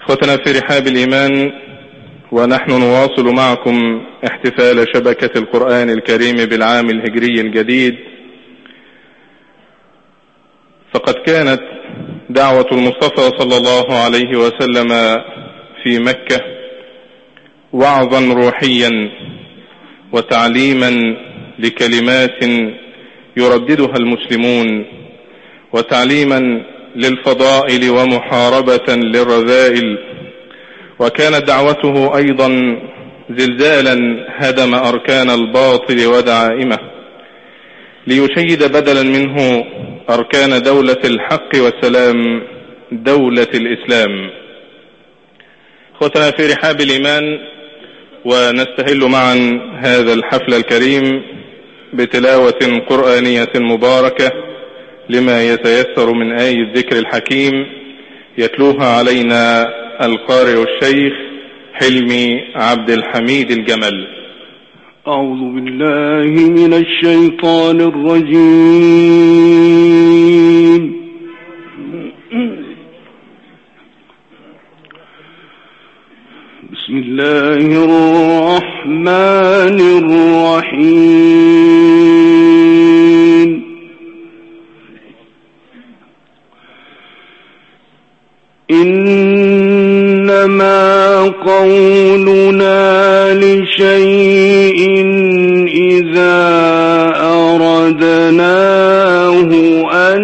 إخوتنا في رحاب الإيمان، ونحن نواصل معكم احتفال شبكة القرآن الكريم بالعام الهجري الجديد. فقد كانت دعوة المصطفى صلى الله عليه وسلم في مكة وعظا روحيا وتعليما لكلمات يرددها المسلمون، وتعليما للفضائل ومحاربة للرذائل. وكانت دعوته أيضا زلزالا هدم أركان الباطل ودعائمه، ليشيد بدلا منه أركان دولة الحق والسلام، دولة الإسلام. أخوتنا في رحاب الإيمان، ونستهل معا هذا الحفل الكريم بتلاوة قرآنية مباركة لما يتيسر من آية الذكر الحكيم، يتلوها علينا القارئ الشيخ حلمي عبد الحميد الجمل. أعوذ بالله من الشيطان الرجيم. بسم الله الرحمن الرحيم. إنما قولنا لشيء إذا أردناه أن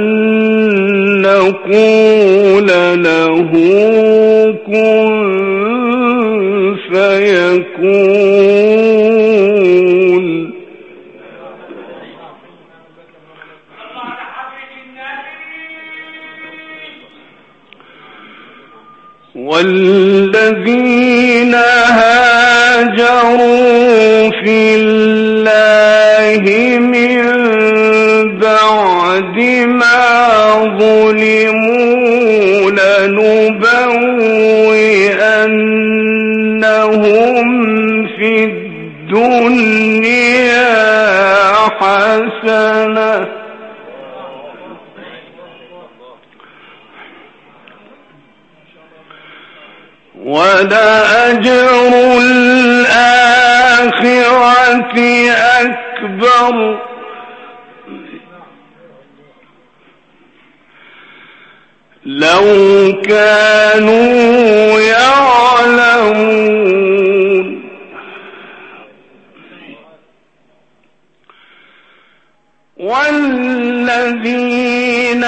نقول له كن فيكون. والذين هاجروا في الله من بعد ما ظلموا لنبوئنهم في الدنيا حسنة ولأجر الآخرة أكبر لو كانوا يعلمون. والذين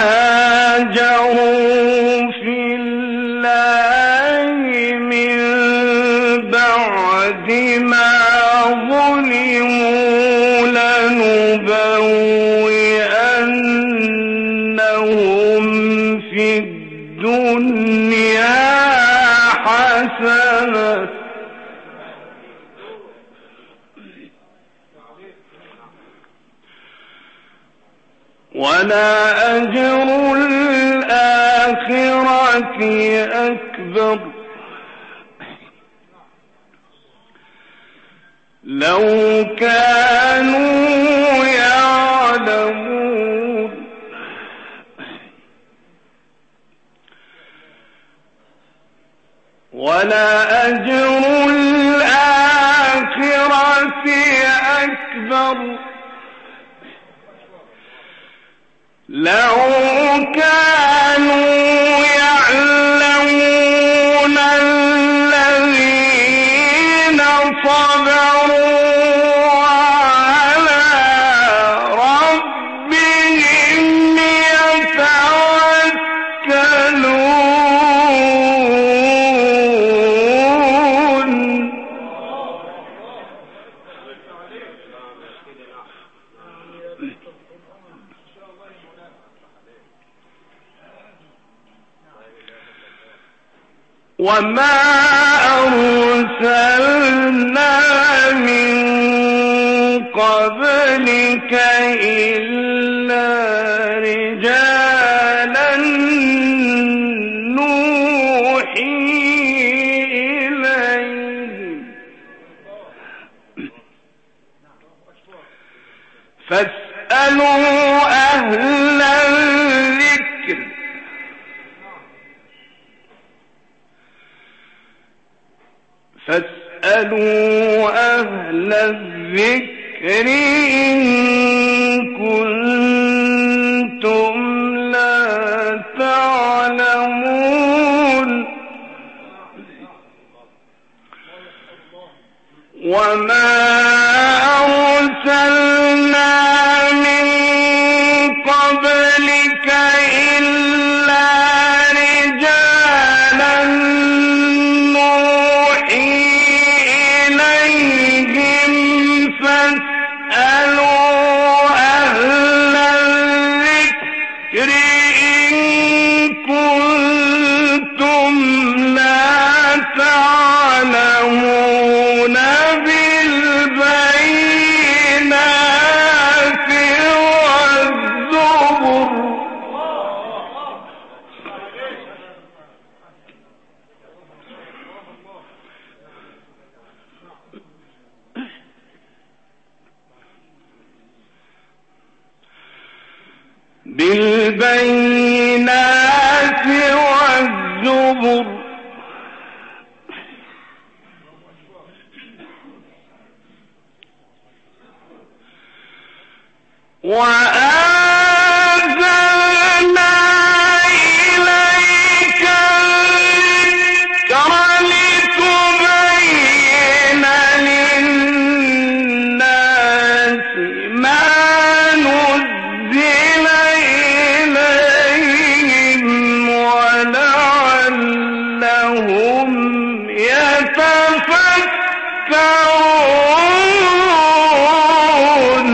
هاجروا في الله من بعد ما ظلموا لنبوئنهم في الدنيا حسنة ولأجر الآخرة أكبر لو كانوا يعلمون. ولأجر الآخرة أكبر لو كانوا يعلمون. الذين صبروا على ربهم يتوكلون. وما أرسلنا من قبلك إلا رجالا نوحي إليهم فاسألوا أهل الذكر فاسألوا أهل الذكر إن كنتم لا تعلمون وما أرسلنا من قبلك إلا رجالا نوحي إليهم فاسألوا أهل الذكر إن كنتم لا تعلمون بالبينات والزبر بالبينات والزبر وأنزلنا إليك الذكر لتبين للناس ما نزل إليهم ولعلهم يتفكرون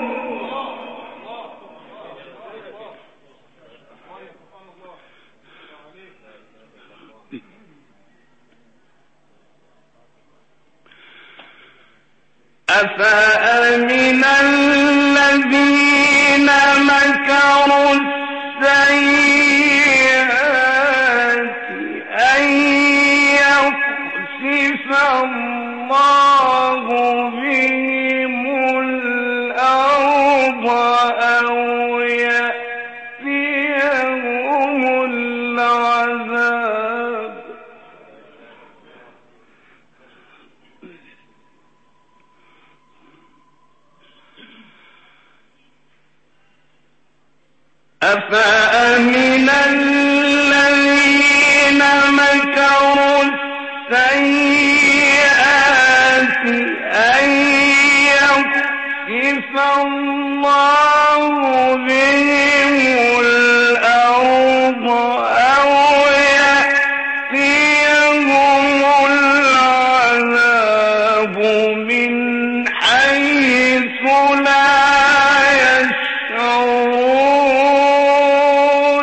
أفأمن الذين مكروا السيئات أن يخسف الله بهم الأرض أو يأتيهم العذاب أفأمن الذين مكروا السيئات أن يخسف الله بهم الأرض أو يأتيهم العذاب من حيث لا يشعرون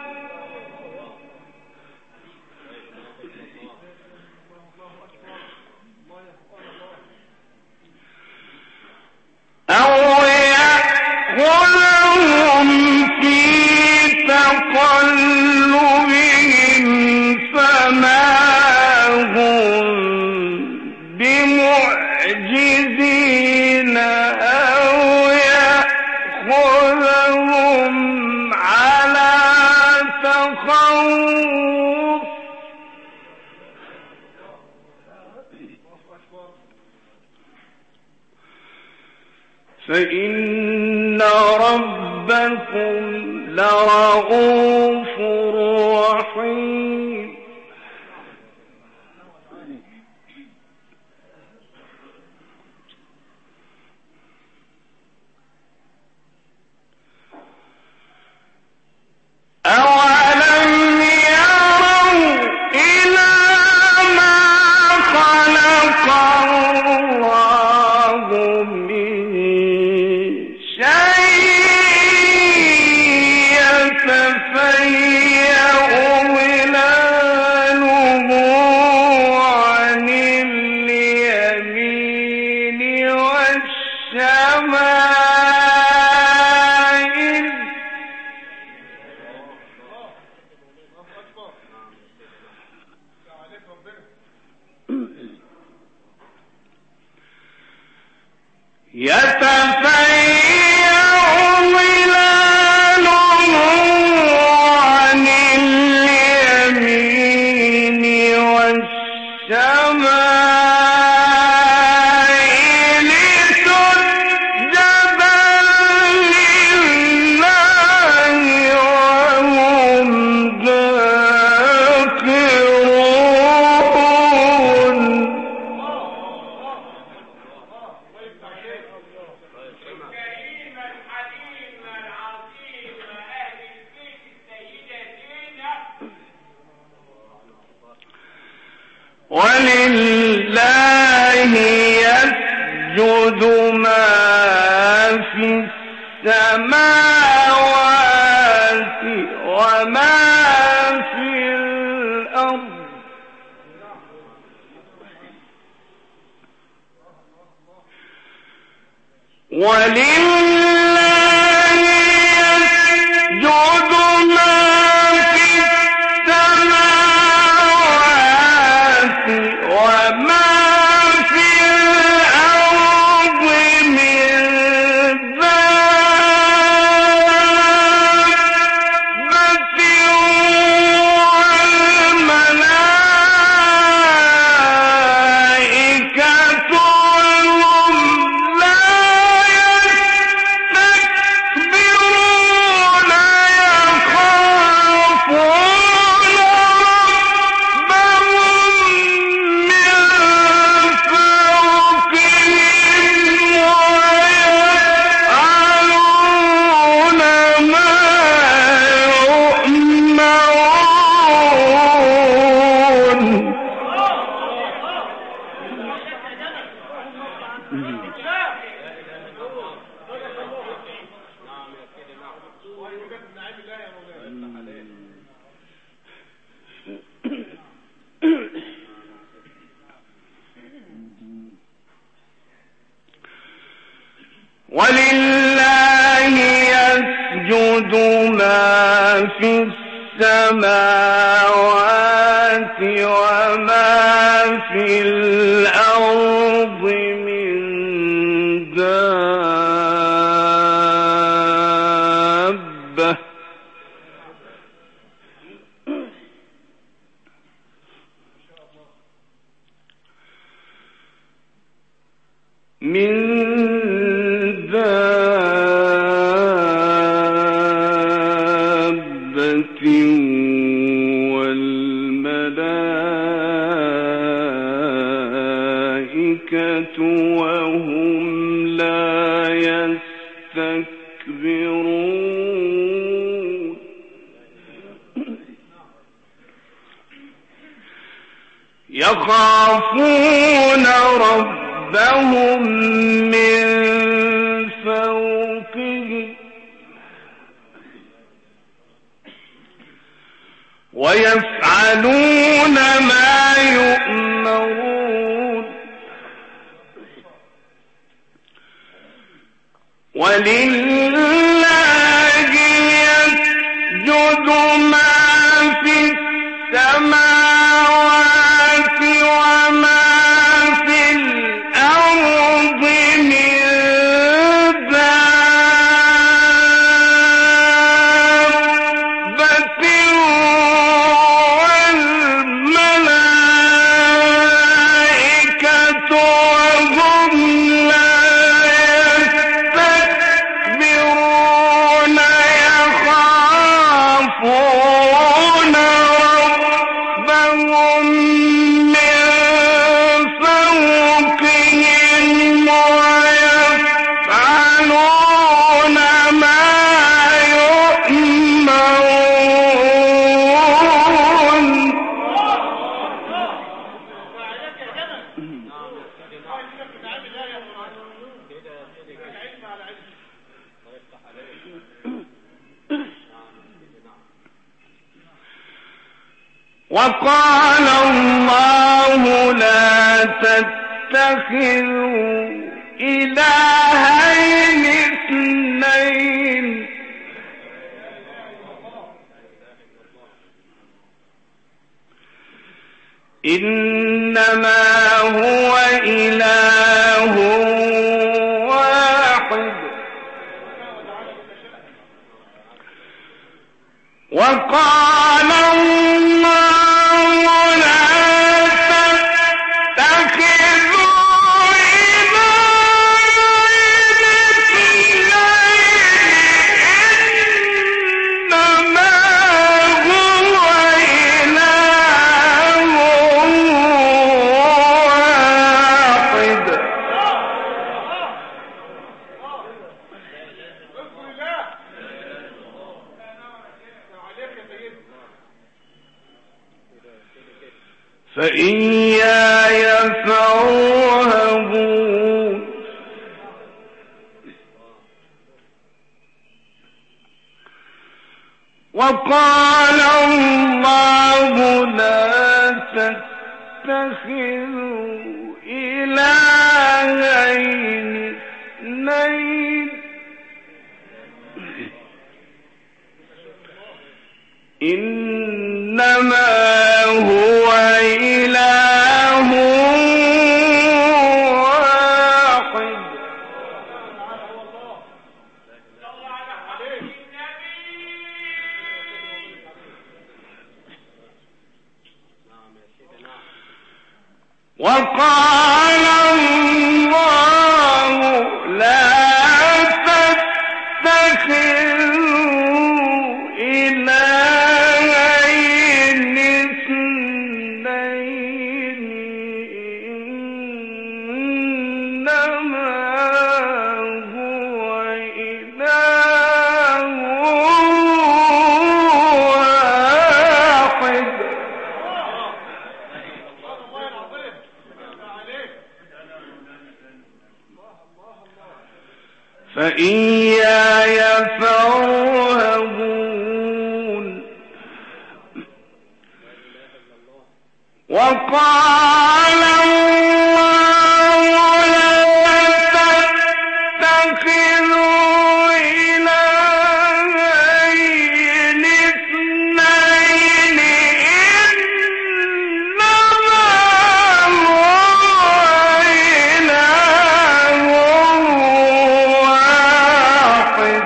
أو يأخذهم في تقلبهم فما هم بمعجزين أو يأخذهم على تخوف فإن ربكم لرؤوف رحيم أولم يروا إلى ما خلق الله من شيء يتفيأ ظلاله عن اليمين والشمائل يتفيأ ظلاله عن اليمين والشمائل ما في السماوات وما في الأرض ولله يسجد ما في السماوات وما في الأرض من دابة والملائكة وهم لا يستكبرون يخافون ربهم من فوقهم ويفعلون ما يؤمرون. ولله يسجد ما في السماوات وما في الأرض من دابة والملائكة وهم لا يستكبرون. يخافون ربهم من فوقهم ويفعلون ما يؤمرون. ولله يسجد ما في السماوات وما في الأرض من دابة والملائكة وهم لا يستكبرون يخافون ربهم من فوقهم ويفعلون ما يؤمرون. وقال الله لا تتخذوا إلهين اثنين إنما هو إله واحد. وقال الله لا تتخذوا إلهين اثنين إنما هو إله واحد. فإياي فارهبون. وقال الله لا تتخذوا إلهين اثنين إنما هو إله واحد وقال الله لا تتخذوا إلهين اثنين إنما هو إله واحد فإياي فارهبون وقال الله لا تتخذوا إلهين اثنين إنما هو إله واحد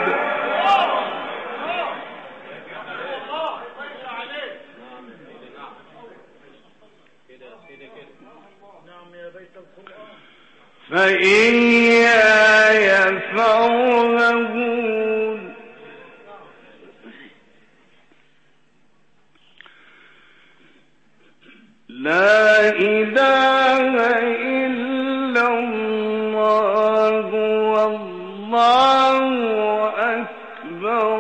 فإياي فارهبون لا إله إلا الله والله أكبر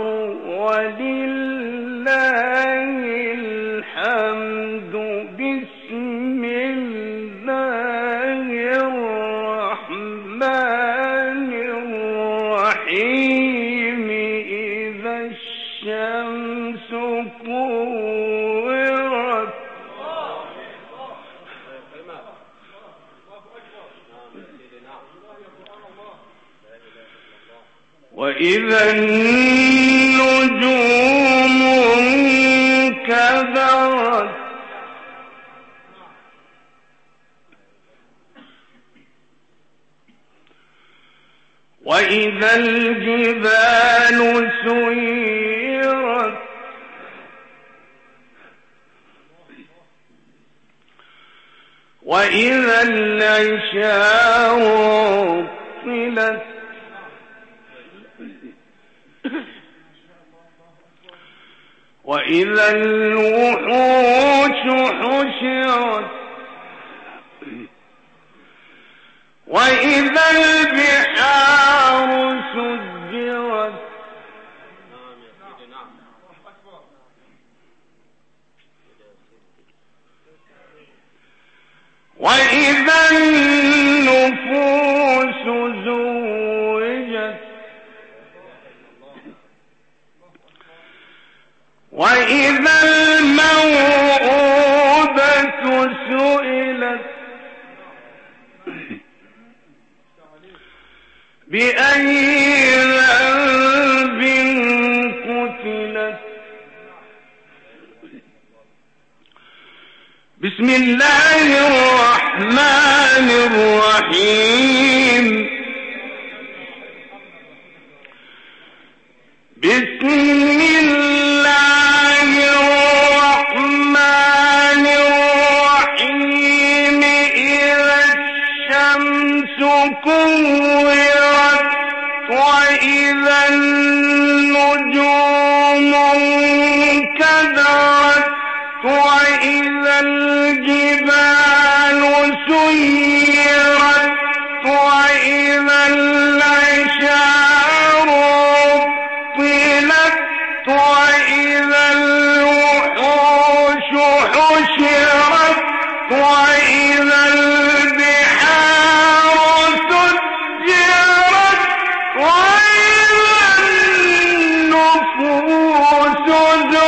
ولله الحمد بسم الله الرحمن الرحيم إذا الشمس كورت وإذا النجوم انكدرت وإذا الجبال سيرت وإذا العشار عطلت وإذا الوحوش حشرت وإذا البحار سجرت وإذا النفوس زوجت وإذا الموءودة سئلت بأي ذنب قتلت بسم الله الرحمن الرحيم بسم الله الرحمن الرحيم إذا الشمس كورت وإذا النجوم انكدرت وإذا الجبال سيرت وإذا العشار عطلت وإذا الوحوش حشرت وإذا البحار سجرت وإذا النفوس زوجت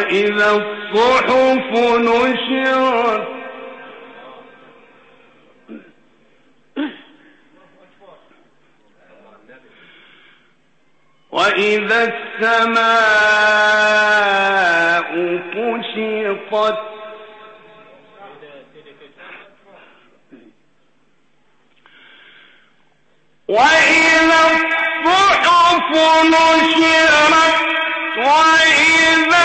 وإذا الصحف نشرت وإذا السماء كشطت وإذا الصحف نشرت وإذا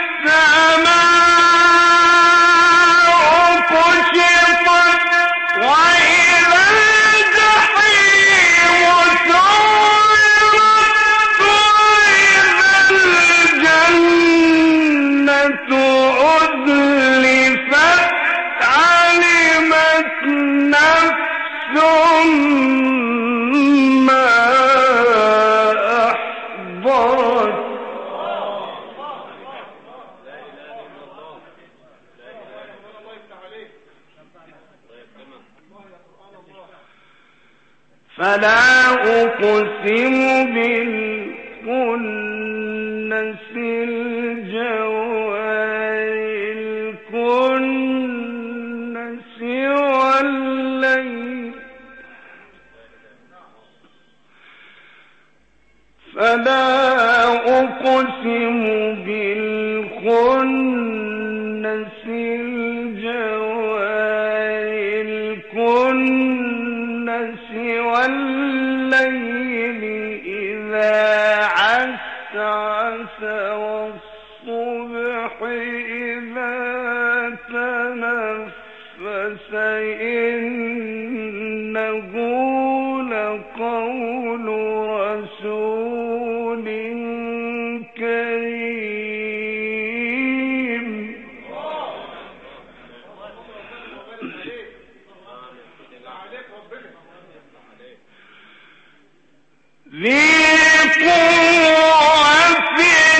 السماء كشطت وإذا الجحيم سعرت وإذا الجنة أزلفت علمت نفس ما أحضرت فلا أقسم بالكنس الجوار الكنس والليل فلا أقسم بالخنس الجوار الكنس والليل إذا عسعس والصبح إذا تنفس إنه لقول رسول كريم ذي قوة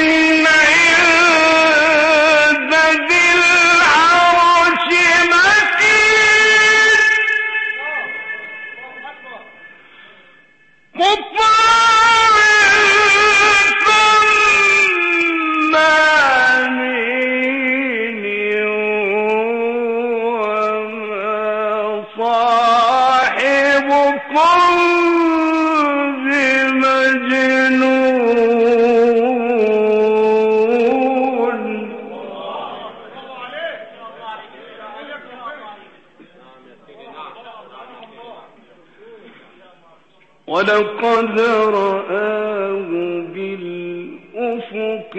عند ذي العرش مكين مطاع ثم أمين وما صاحبكم ولقد رآه بالأفق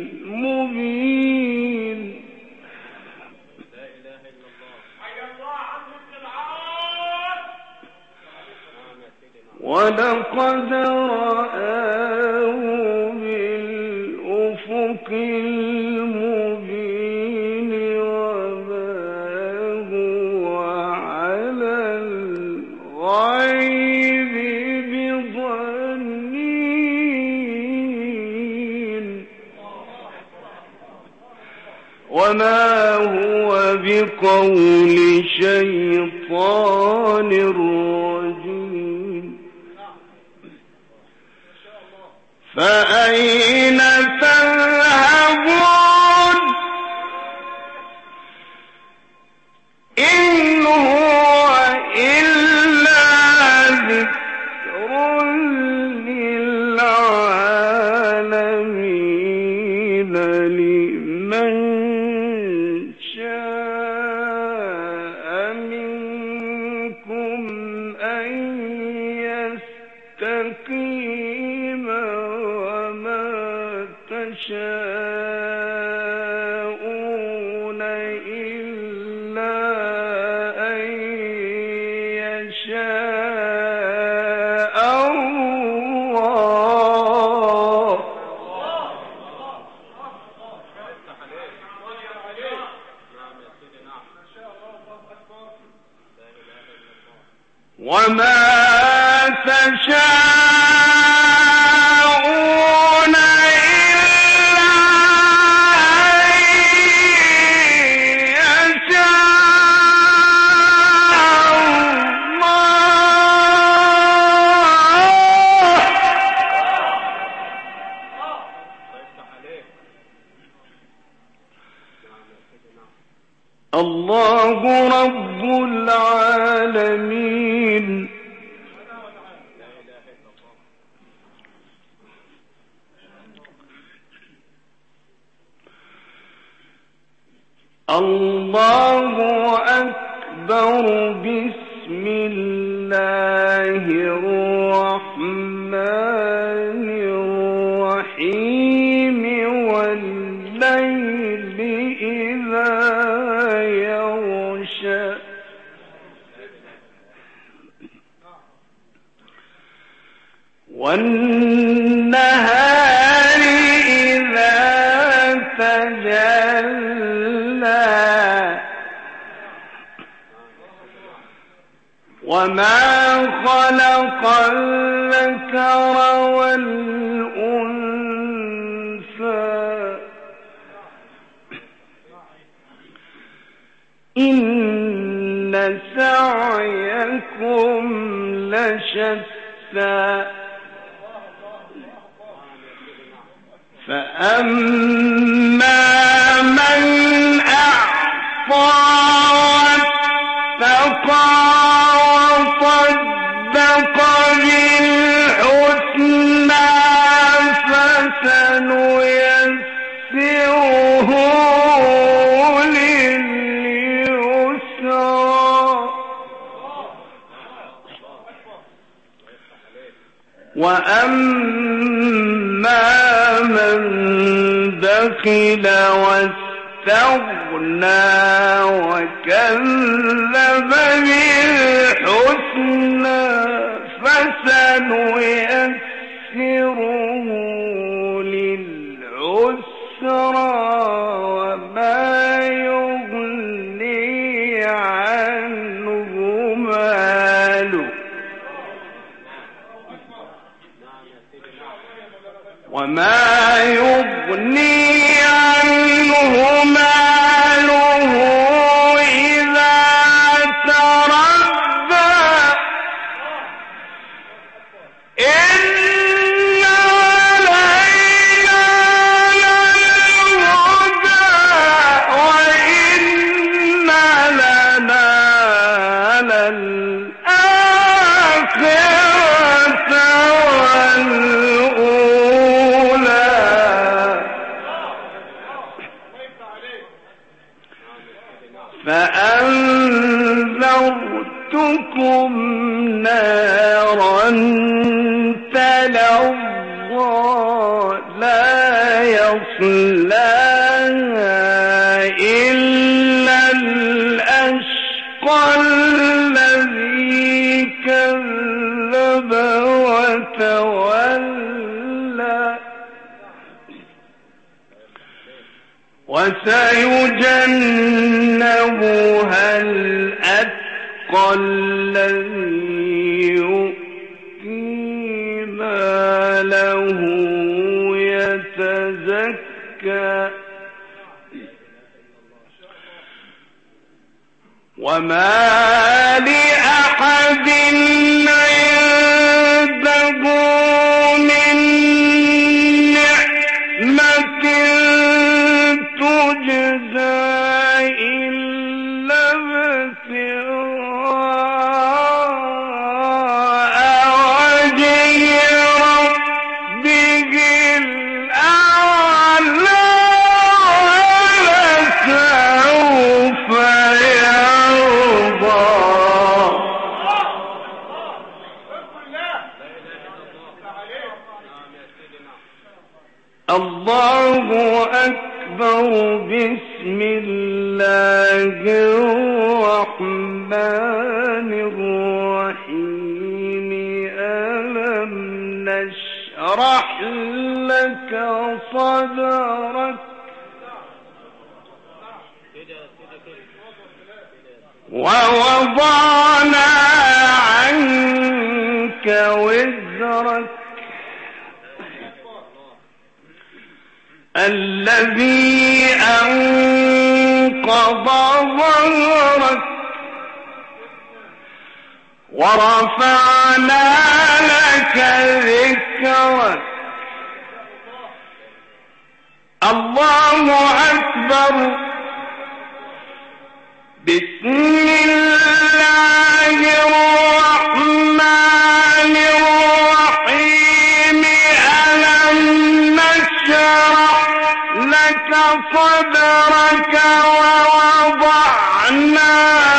المبين ولقد رآه بالأفق المبين وما هو على الغيب بضنين وما هو بقول شيطان رجيم فأين تذهبون إن هو إلا ذكر للعالمين لمن شاء منكم أن يستقيم وما تشاءون إلا أن يشاء الله وما تشاءون إلا أن يشاء الله الله رب العالمين. الله أكبر. بسم الله الرحمن الرحيم. والليل إذا يغشى والنهار إذا تجلى وما خلق الذكر والأنثى إن سعيكم لشتى فأما من أعطى واتقى وصدق بالحسنى فسنيسره لليسرى وأما من بخل واستغنى وكذب بالحسنى فسنيسره للعسرى وما يغني عنه ماله إذا تردى إن علينا للهدى وإن لنا للآخرة والأولى فأنذرتكم نارا تلظى لا يصلاها إلا الأشقى الذي كذب وتولى وسيجنبها الأتقى الذي يؤتي ماله يتزكى وما لأحد عنده من نعمة تجزى إلا ابتغاء وجه ربه الأعلى ولسوف يرضى. الله أكبر. بسم الله الرحمن الرحيم. ألم نشرح لك صدرك ووضعنا عنك وزرك الذي أنقض ظهرك ورفعنا لك ذكرك. الله أكبر. بسم الله الرحمن الرحيم ألم نشرح لك صدرك ووضعنا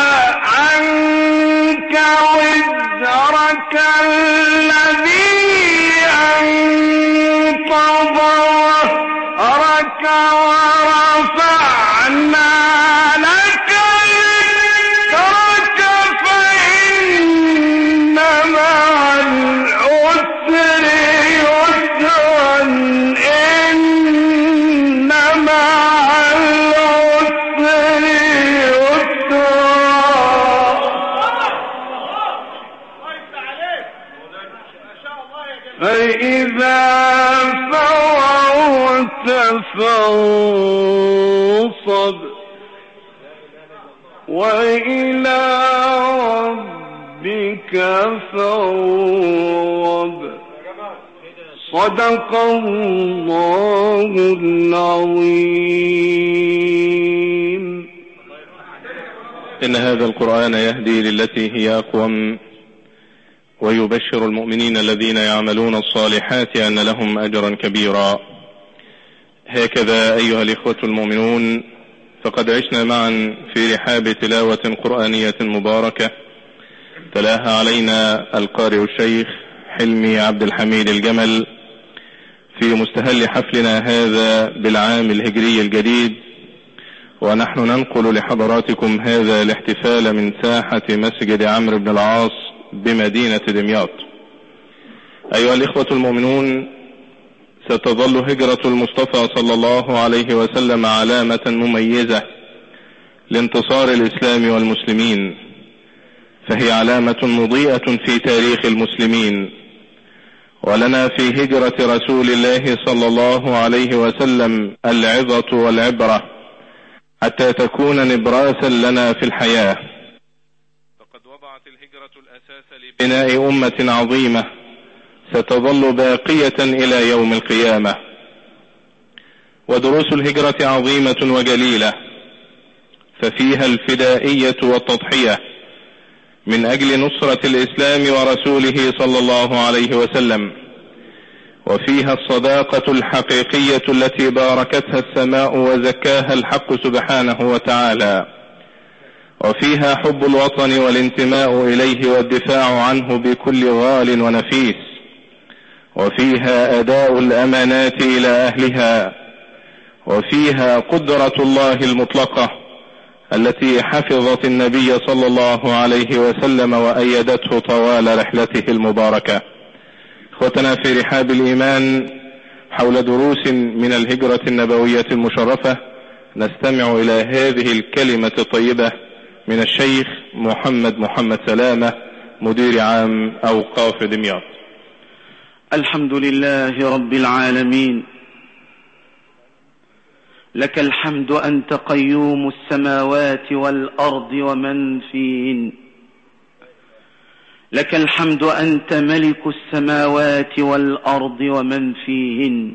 عنك وزرك الذي أنقض ظهرك ورفعنا لك ذكرك فإن مع العسر يسرا إن مع العسر يسرا فإذا فرغت فانصب وإلى ربك فارغب صدق الله العظيم. إن هذا القرآن يهدي للتي هي أقوم ويبشر المؤمنين الذين يعملون الصالحات أن لهم أجرا كبيرا. هكذا أيها الإخوة المؤمنون، فقد عشنا معا في رحاب تلاوة قرآنية مباركة تلاها علينا القارئ الشيخ حلمي عبد الحميد الجمل في مستهل حفلنا هذا بالعام الهجري الجديد، ونحن ننقل لحضراتكم هذا الاحتفال من ساحة مسجد عمرو بن العاص بمدينة دمياط. أيها الإخوة المؤمنون، ستظل هجرة المصطفى صلى الله عليه وسلم علامة مميزة لانتصار الإسلام والمسلمين، فهي علامة مضيئة في تاريخ المسلمين، ولنا في هجرة رسول الله صلى الله عليه وسلم العظة والعبرة حتى تكون نبراسا لنا في الحياة. فقد وضعت الهجرة الأساس لبناء أمة عظيمة ستظل باقية إلى يوم القيامة. ودروس الهجرة عظيمة وجليلة، ففيها الفدائية والتضحية من أجل نصرة الإسلام ورسوله صلى الله عليه وسلم، وفيها الصداقة الحقيقية التي باركتها السماء وزكاها الحق سبحانه وتعالى، وفيها حب الوطن والانتماء إليه والدفاع عنه بكل غال ونفيس، وفيها أداء الأمانات إلى أهلها، وفيها قدرة الله المطلقة التي حفظت النبي صلى الله عليه وسلم وأيدته طوال رحلته المباركة. اخوتنا في رحاب الإيمان، حول دروس من الهجرة النبوية المشرفة نستمع إلى هذه الكلمة الطيبة من الشيخ محمد سلامة، مدير عام أوقاف دمياط. الحمد لله رب العالمين، لك الحمد أنت قيوم السماوات والأرض ومن فيهن، لك الحمد أنت ملك السماوات والأرض ومن فيهن،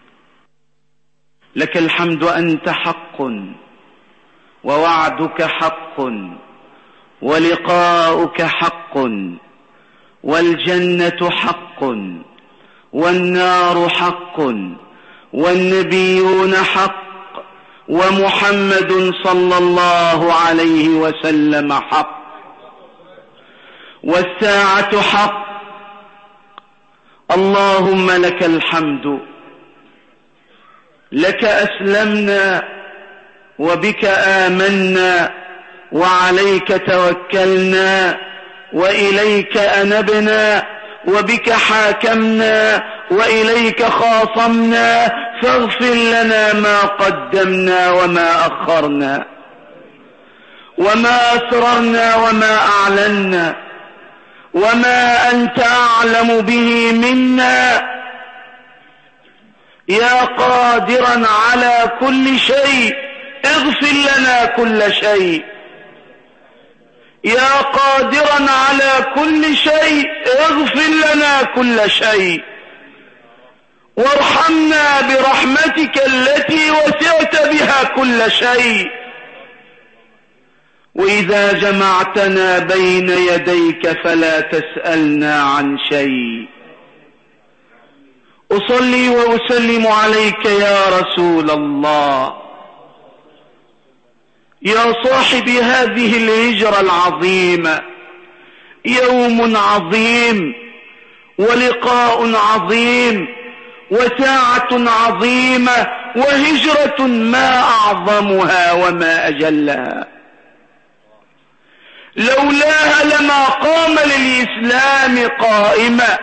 لك الحمد أنت حق ووعدك حق ولقاؤك حق والجنة حق والنار حق والنبيون حق ومحمد صلى الله عليه وسلم حق والساعة حق. اللهم لك الحمد، لك أسلمنا وبك آمنا وعليك توكلنا وإليك أنبنا وبك حاكمنا وإليك خاصمنا، فاغفر لنا ما قدمنا وما أخرنا وما أسررنا وما أعلنا وما أنت أعلم به منا. يا قادرا على كل شيء اغفر لنا كل شيء، يا قادرا على كل شيء اغفر لنا كل شيء، وارحمنا برحمتك التي وسعت بها كل شيء، وإذا جمعتنا بين يديك فلا تسألنا عن شيء. أصلي وأسلم عليك يا رسول الله، يا صاحب هذه الهجرة العظيمة. يوم عظيم ولقاء عظيم وساعة عظيمة وهجرة ما أعظمها وما أجلها. لولاها لما قام للإسلام قائما،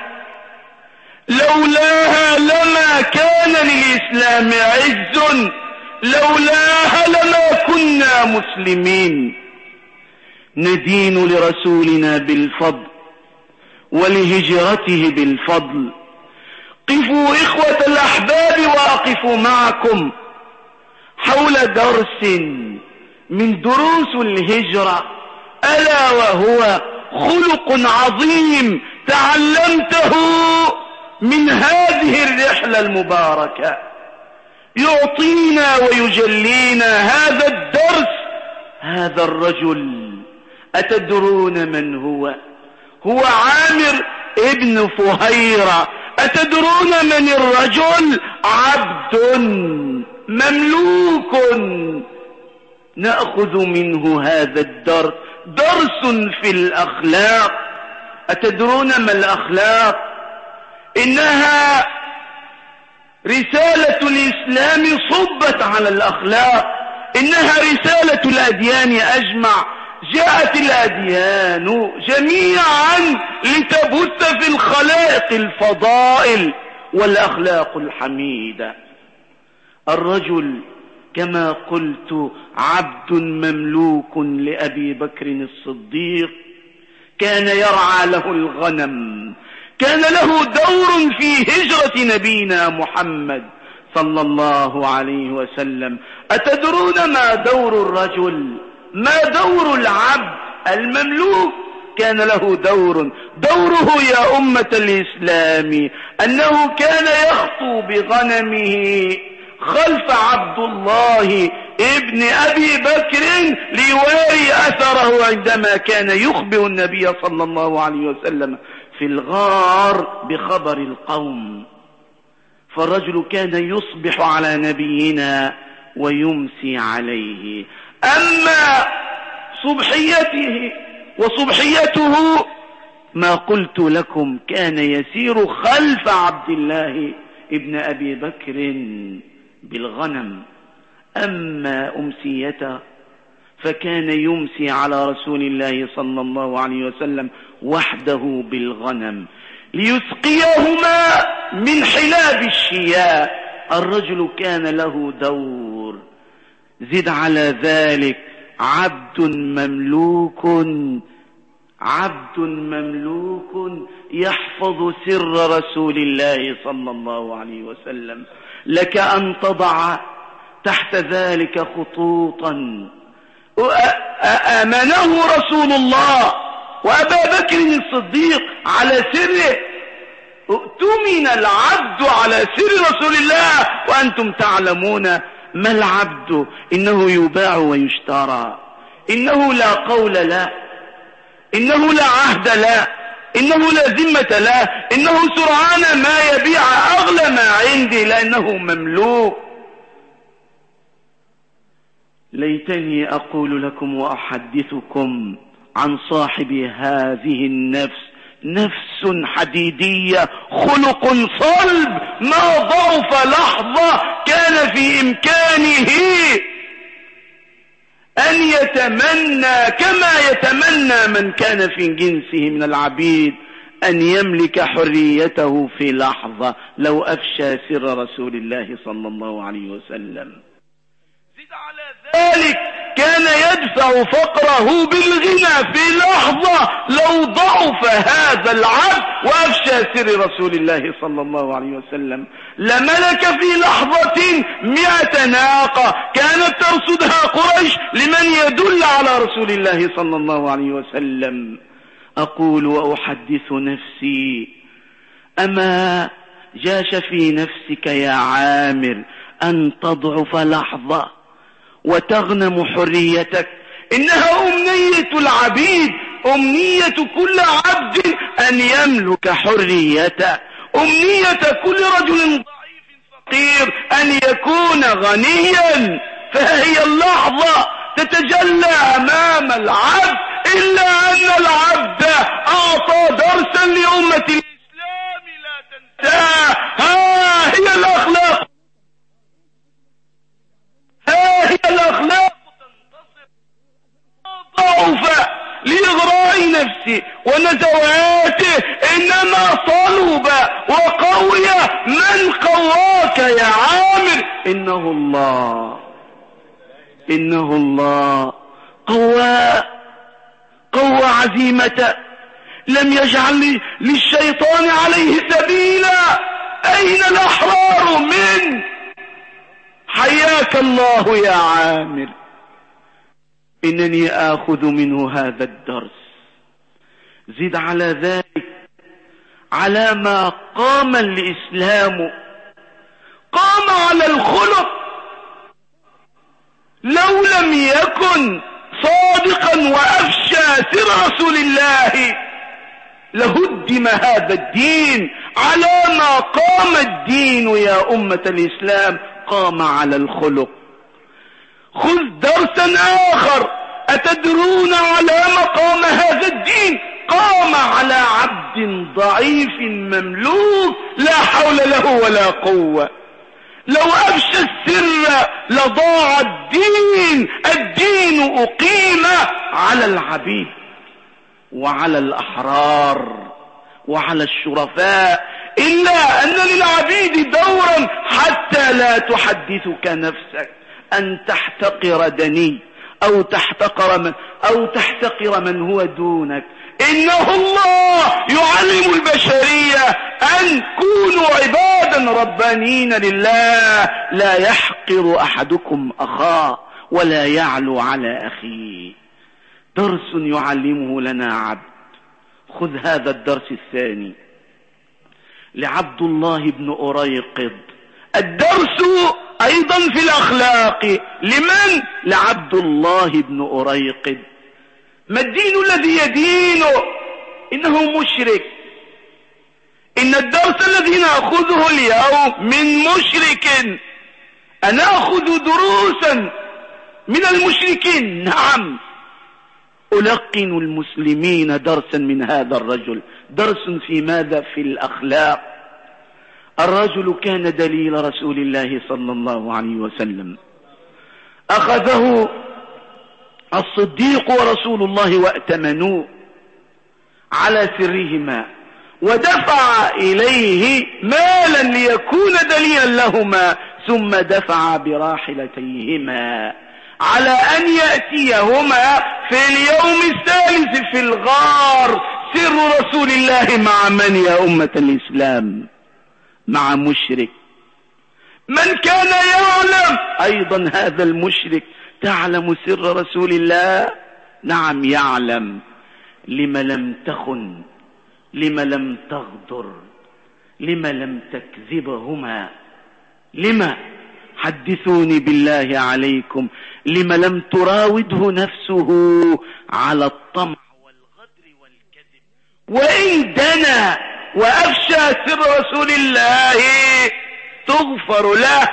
لولاها لما كان للإسلام عز، لولاها لما كنا مسلمين. ندين لرسولنا بالفضل ولهجرته بالفضل. قفوا إخوة الأحباب وأقفوا معكم حول درس من دروس الهجرة، ألا وهو خلق عظيم تعلمته من هذه الرحلة المباركة، يعطينا ويجلينا هذا الدرس. هذا الرجل أتدرون من هو؟ هو عامر ابن فهيرة. أتدرون من الرجل؟ عبد مملوك. نأخذ منه هذا الدرس، درس في الأخلاق. أتدرون ما الأخلاق؟ إنها رسالة الإسلام صبت على الأخلاق، إنها رسالة الأديان أجمع. جاءت الأديان جميعا لتبث في الخلائق الفضائل والأخلاق الحميدة. الرجل كما قلت عبد مملوك لأبي بكر الصديق، كان يرعى له الغنم، كان له دور في هجرة نبينا محمد صلى الله عليه وسلم. أتدرون ما دور الرجل؟ ما دور العبد المملوك؟ كان له دور. دوره يا أمة الإسلام أنه كان يخطو بغنمه خلف عبد الله ابن أبي بكر ليواري أثره عندما كان يخبر النبي صلى الله عليه وسلم في الغار بخبر القوم. فالرجل كان يصبح على نبينا ويمسي عليه. أما صبحيته وصبحيته ما قلت لكم، كان يسير خلف عبد الله ابن أبي بكر بالغنم. أما أمسيته فكان يمسي على رسول الله صلى الله عليه وسلم وحده بالغنم ليسقيهما من حلاب الشياء. الرجل كان له دور. زد على ذلك عبد مملوك يحفظ سر رسول الله صلى الله عليه وسلم. لك أن تضع تحت ذلك خطوطا. أمنه رسول الله وأبا بكر الصديق على سره. اؤتمن العبد على سر رسول الله وأنتم تعلمون ما العبد. إنه يباع ويشترى، إنه لا قول له، إنه لا عهد له، إنه لا ذمة له، إنه سرعان ما يبيع أغلى ما عندي لأنه مملوك. ليتني أقول لكم وأحدثكم عن صاحب هذه النفس، نفس حديدية، خلق صلب، ما ضعف لحظة كان في إمكانه أن يتمنى كما يتمنى من كان في جنسه من العبيد أن يملك حريته في لحظة لو أفشى سر رسول الله صلى الله عليه وسلم. زد على ذلك كان يدفع فقره بالغنى في لحظة لو ضعف هذا العبد وأفشى سر رسول الله صلى الله عليه وسلم. لملك في لحظة 100 ناقة كانت ترصدها قريش لمن يدل على رسول الله صلى الله عليه وسلم. أقول وأحدث نفسي، أما جاش في نفسك يا عامر أن تضعف لحظة وتغنم حريتك إنها أمنية العبيد، أمنية كل عبد أن يملك حريته، أمنية كل رجل ضعيف فقير أن يكون غنيا. فهي اللحظة تتجلى أمام العبد، إلا أن العبد أعطى درسا لأمة الإسلام لا تنساه. ها هي الأخلاق، ها هي الأخلاق تنتصر. ضعف لإغراء نفسه ونزواته، إنما صلب وقوي من قواك يا عامر. إنه الله قوى عزيمته، لم يجعل للشيطان عليه سبيلا. أين الأحرار من؟ حياك الله يا عامر. إنني آخذ منه هذا الدرس. زد على ذلك على ما قام الإسلام، قام على الخلق. لو لم يكن صادقا وأفشى سر رسول الله لهدم هذا الدين. على ما قام الدين يا أمة الإسلام؟ قام على الخلق. خذ درسا آخر. أتدرون على ما قام هذا الدين؟ قام على عبد ضعيف مملوك لا حول له ولا قوة. لو أفشى السر لضاع الدين. الدين أقيم على العبيد وعلى الأحرار وعلى الشرفاء، إلا أن للعبيد دورا حتى لا تحدثك نفسك أن تحتقر دني أو تحتقر من هو دونك. إنه الله يعلم البشرية أن كونوا عبادا ربانين لله، لا يحقر أحدكم أخاه ولا يعلو على أخيه. درس يعلمه لنا عبد. خذ هذا الدرس الثاني لعبد الله بن أريقط. الدرس أيضا في الأخلاق. لمن؟ لعبد الله بن أريقط. ما الدين الذي يدينه؟ إنه مشرك. إن الدرس الذي نأخذه اليوم من مشرك. أنا أخذ دروسا من المشركين، نعم. ألقن المسلمين درسا من هذا الرجل. درس في ماذا؟ في الأخلاق. الرجل كان دليل رسول الله صلى الله عليه وسلم. أخذه الصديق ورسول الله وائتمنوه على سرهما، ودفع إليه مالا ليكون دليلا لهما، ثم دفع براحلتيهما على أن يأتيهما في اليوم الثالث في الغار. سر رسول الله مع من يا أمة الإسلام؟ مع مشرك. من كان يعلم أيضا هذا المشرك. تعلم سر رسول الله؟ نعم يعلم. لم لم تخن؟ لم لم تغدر؟ لم لم تكذبهما؟ لم؟ حدثوني بالله عليكم. لم لم تراوده نفسه على الطمع والغدر والكذب؟ وإن دنا وأفشى سر رسول الله تغفر له،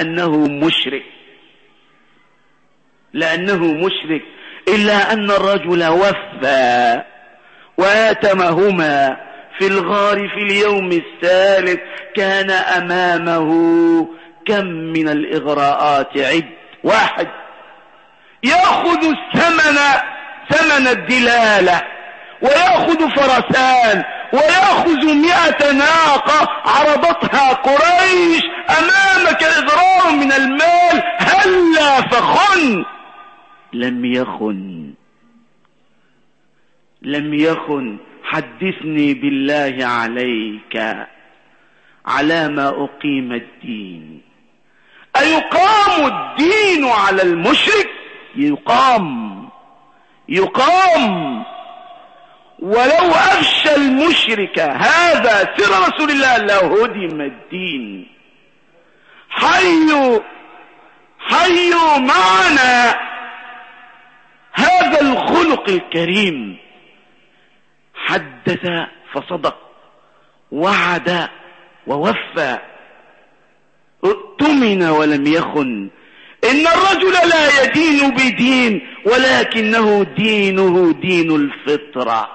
لأنه مشرك. إلا أن الرجل وفى وآتمهما في الغار في اليوم الثالث. كان أمامه كم من الإغراءات. عد. واحد، يأخذ ثمن الدلالة، ويأخذ فرسان، ويأخذ 100 ناقة عرضتها قريش أمامك إغراء من المال. هلا فخن؟ لم يخن. حدثني بالله عليك على ما أقيم الدين. أيقام الدين على المشرك؟ يقام. ولو أفشى المشرك هذا سر رسول الله لهدم الدين. حيوا معنا. ها الخلق الكريم. حدث فصدق، وعد ووفى، اؤتمن ولم يخن. إن الرجل لا يدين بدين، ولكنه دينه دين الفطرة.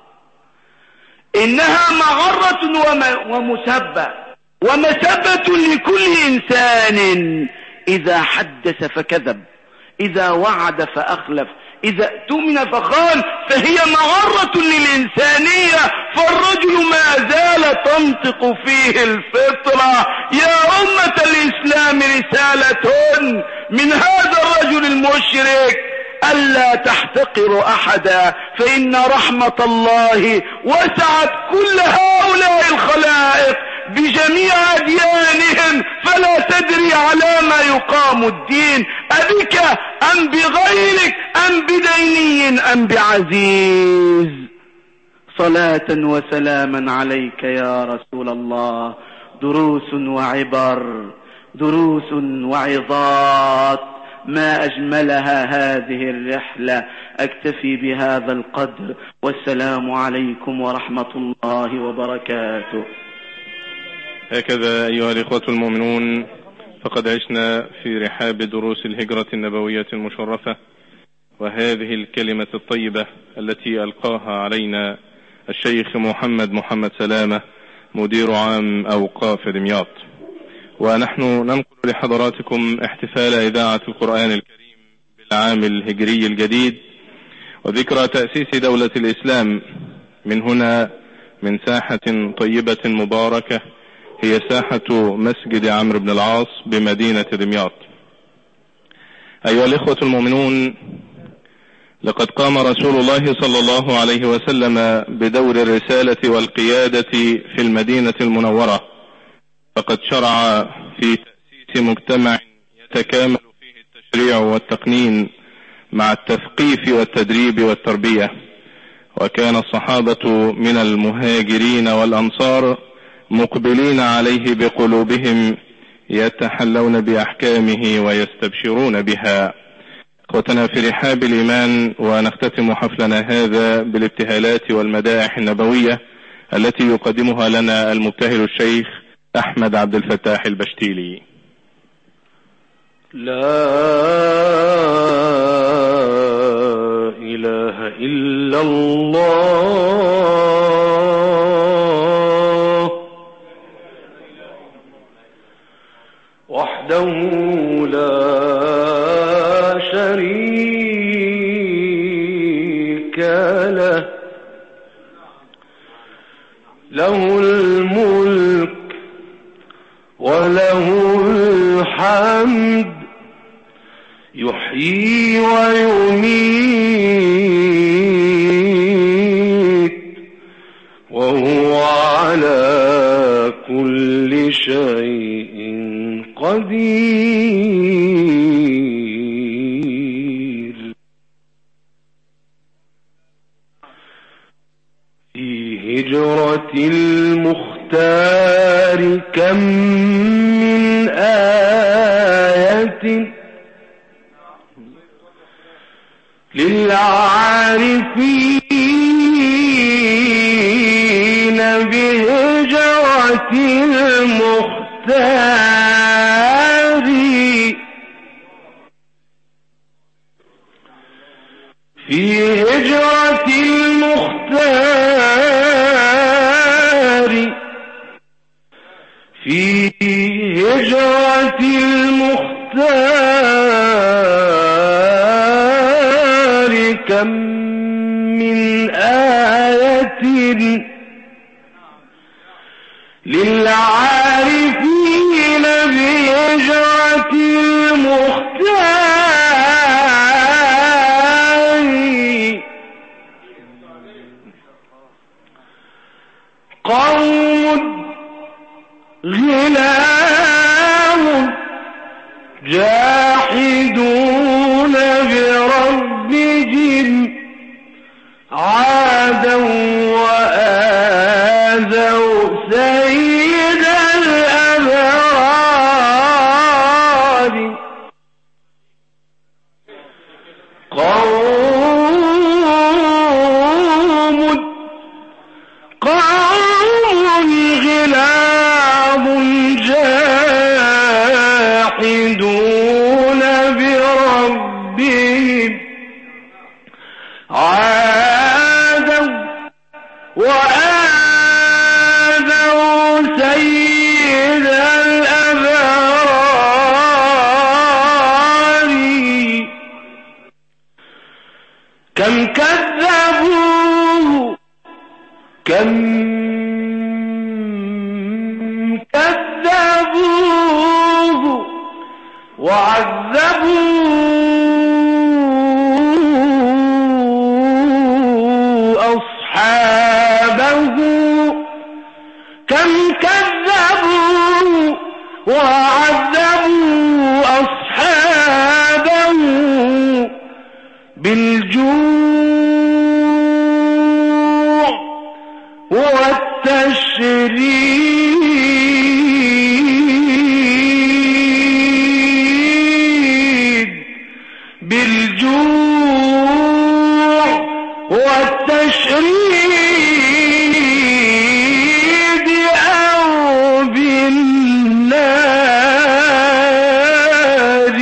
إنها مغرة ومسبة ومسبة لكل إنسان. إذا حدث فكذب، إذا وعد فأخلف، إذا اؤتمن فخان، فهي مغرة للإنسانية. فالرجل ما زال تنطق فيه الفطرة. يا أمة الإسلام رسالة من هذا الرجل المشرك: ألا تحتقروا أحدا، فإن رحمة الله وسعت كل هؤلاء الخلائق بجميع أديانهم، فلا تدري على ما يقام الدين، أبك أم بغيرك أم بديني أم بعزيز. صلاة وسلاما عليك يا رسول الله. دروس وعبر، دروس وعظات، ما أجملها هذه الرحلة. أكتفي بهذا القدر، والسلام عليكم ورحمة الله وبركاته. هكذا أيها الإخوة المؤمنون، فقد عشنا في رحاب دروس الهجرة النبوية المشرفة، وهذه الكلمة الطيبة التي ألقاها علينا الشيخ محمد سلامة، مدير عام أوقاف دمياط. ونحن ننقل لحضراتكم احتفال إذاعة القرآن الكريم بالعام الهجري الجديد، وذكرى تأسيس دولة الإسلام من هنا، من ساحة طيبة مباركة هي ساحة مسجد عمرو بن العاص بمدينة دمياط. أيها الإخوة المؤمنون، لقد قام رسول الله صلى الله عليه وسلم بدور الرسالة والقيادة في المدينة المنورة، فقد شرع في تأسيس مجتمع يتكامل فيه التشريع والتقنين مع التثقيف والتدريب والتربية. وكان الصحابة من المهاجرين والأنصار مقبلين عليه بقلوبهم، يتحلون بأحكامه ويستبشرون بها. اخوتنا في رحاب الإيمان، ونختتم حفلنا هذا بالابتهالات والمدائح النبوية التي يقدمها لنا المبتهل الشيخ أحمد عبد الفتاح البشتيلي. لا إله إلا الله وحده لا شريك له، له الملك وله الحمد، يحيي ويميت، وهو على كل شيء قدير. في هجرة المختار كم من آية للعارفين بهجرة المختار، في هجرة المختار، في هجرة المختار كم من آية للعارفين بهجرة المختار. قوم غلام جاحدون بربهم، عادوا وآذوا سيد الأبرار. قوم عادوا وآذوا سيد الأبرار كم كذبوه وعذبوا أصحابه كم كذبوا وعذبوا أصحابه بالجوع والتشريد بالجوع والتشريد أو بالنار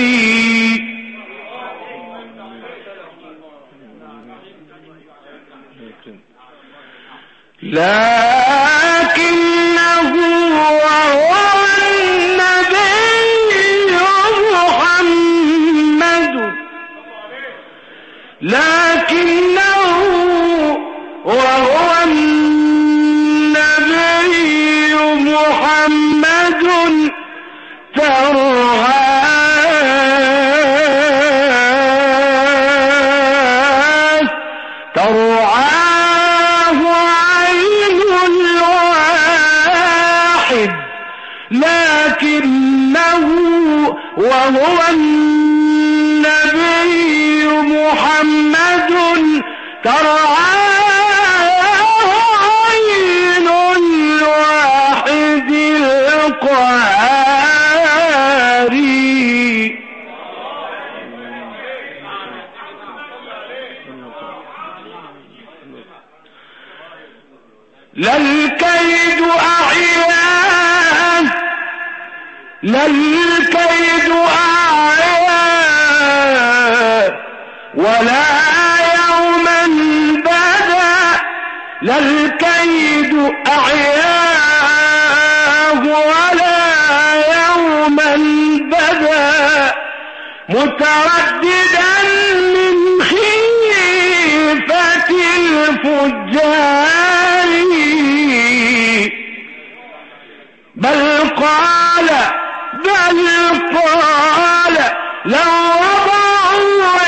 لكنه وهو النبي محمد لكنه وهو النبي محمد ترعاه عين الواحد لكنه وهو النبي محمد ترعاه عين الواحد القهاري لا الكيد أعياه لا الكيد أعياه ولا يوما بدا لا الكيد أعياه ولا يوما بدا مترددا من خيفة الفجار بل قال لو وضعوا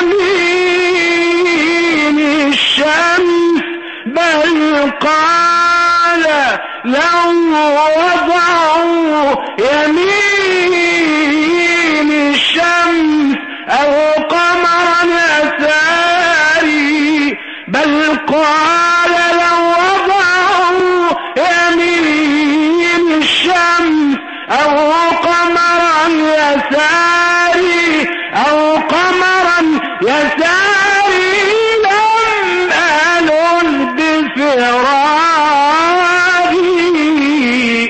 يمين الشمس بل قال لو وضعوا يمين الشمس أو قمرا يساري بل قال لو وضعوا يمين الشمس أو قمرا يساري أو قمرا يساري لم ألن بفراري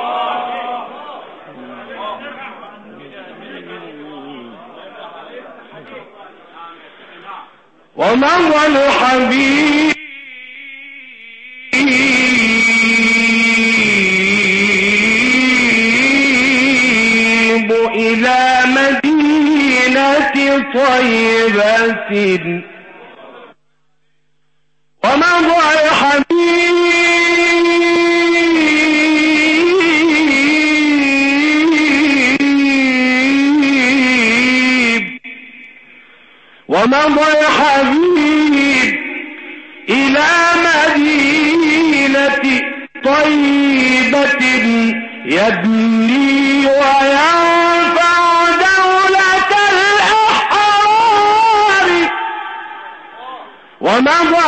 ومضى الحبيب إلى مدينة طيبة ومضى الحبيب إلى مدينة طيبة يبني ويرفع دولة الأحرار ومضى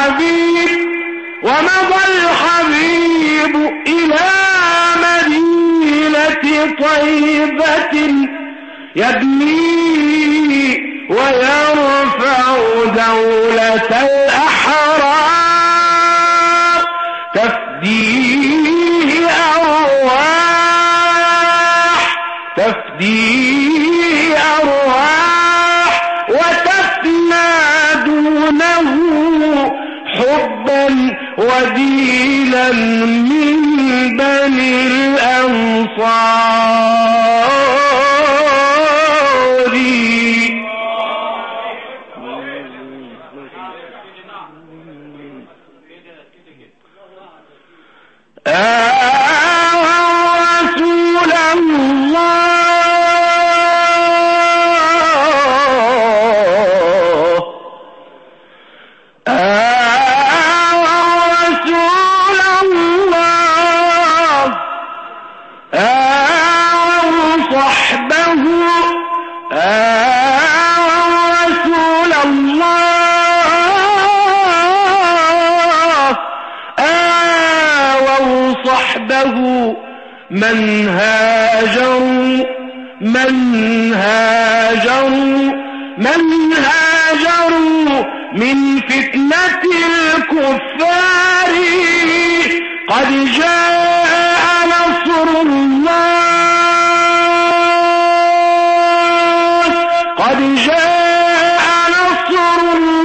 الحبيب إلى مدينة طيبة يبني ويرفع دولة الأحرار تفديه أرواح وتفنى دون يحبونه حبا وديلا من بني الأنصار. رسول الله رسول الله وصحبه رسول الله وصحبه من هاجروا من فتنة الكفار. قد جاء نصر الله قد جاء نصر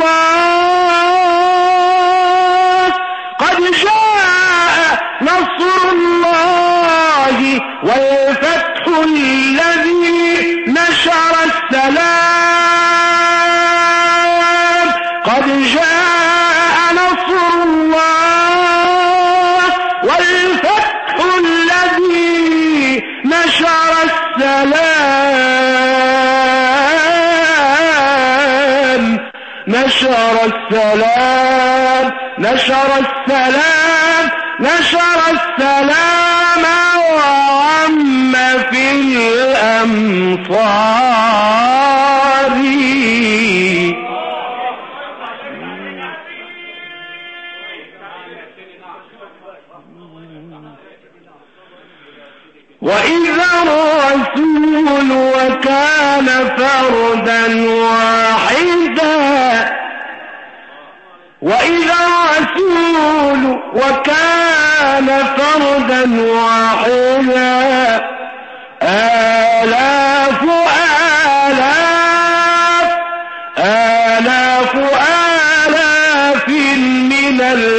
الله قد جاء نصر الله والفتح الذي نشر السلام. قد جاء نصر الله والفتح الذي نشر السلام نشر السلام وعم في الأمصار. وإذا الرسول وكان فردا واحدا آلاف من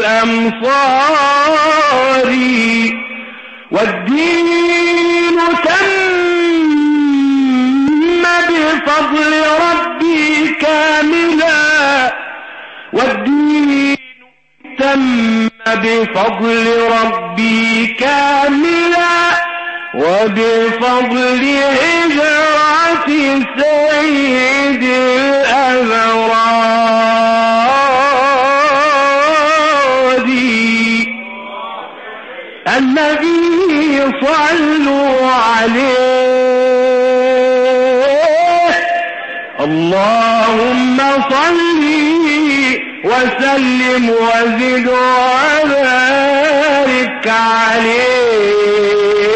الأمصار. والدين تم بفضل ربي كاملا وبفضل هجرة سيد الأبرار. النبي صلوا عليه اللهم صل وسلم وزد وبارك عليه.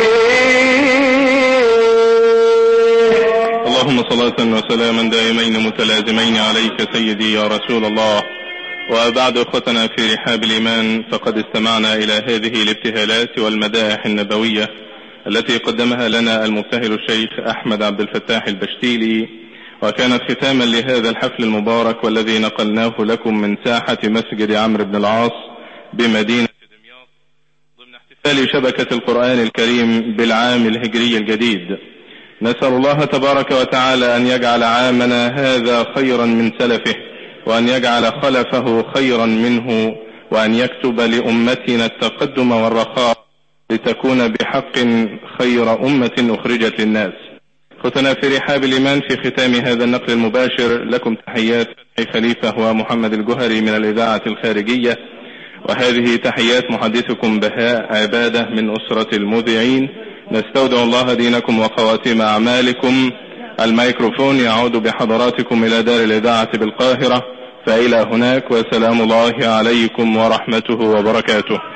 اللهم صلاة وسلاما دائمين متلازمين عليك سيدي يا رسول الله. وبعد اخوتنا في رحاب الإيمان، فقد استمعنا إلى هذه الابتهالات والمدائح النبوية التي قدمها لنا المبتهل الشيخ أحمد عبد الفتاح البشتيلي، وكانت ختاما لهذا الحفل المبارك والذي نقلناه لكم من ساحة مسجد عمرو بن العاص بمدينة دمياط ضمن احتفال شبكة القرآن الكريم بالعام الهجري الجديد. نسأل الله تبارك وتعالى أن يجعل عامنا هذا خيرا من سلفه، وأن يجعل خلفه خيرا منه، وأن يكتب لأمتنا التقدم والرخاء لتكون بحق خير أمة أخرجت للناس. ختنا في رحاب الإيمان، في ختام هذا النقل المباشر لكم تحيات فتحي خليفة ومحمد الجهري من الإذاعة الخارجية، وهذه تحيات محدثكم بهاء عبادة من أسرة المذيعين. نستودع الله دينكم وخواتيم أعمالكم. الميكروفون يعود بحضراتكم إلى دار الإذاعة بالقاهرة، فإلى هناك، وسلام الله عليكم ورحمته وبركاته.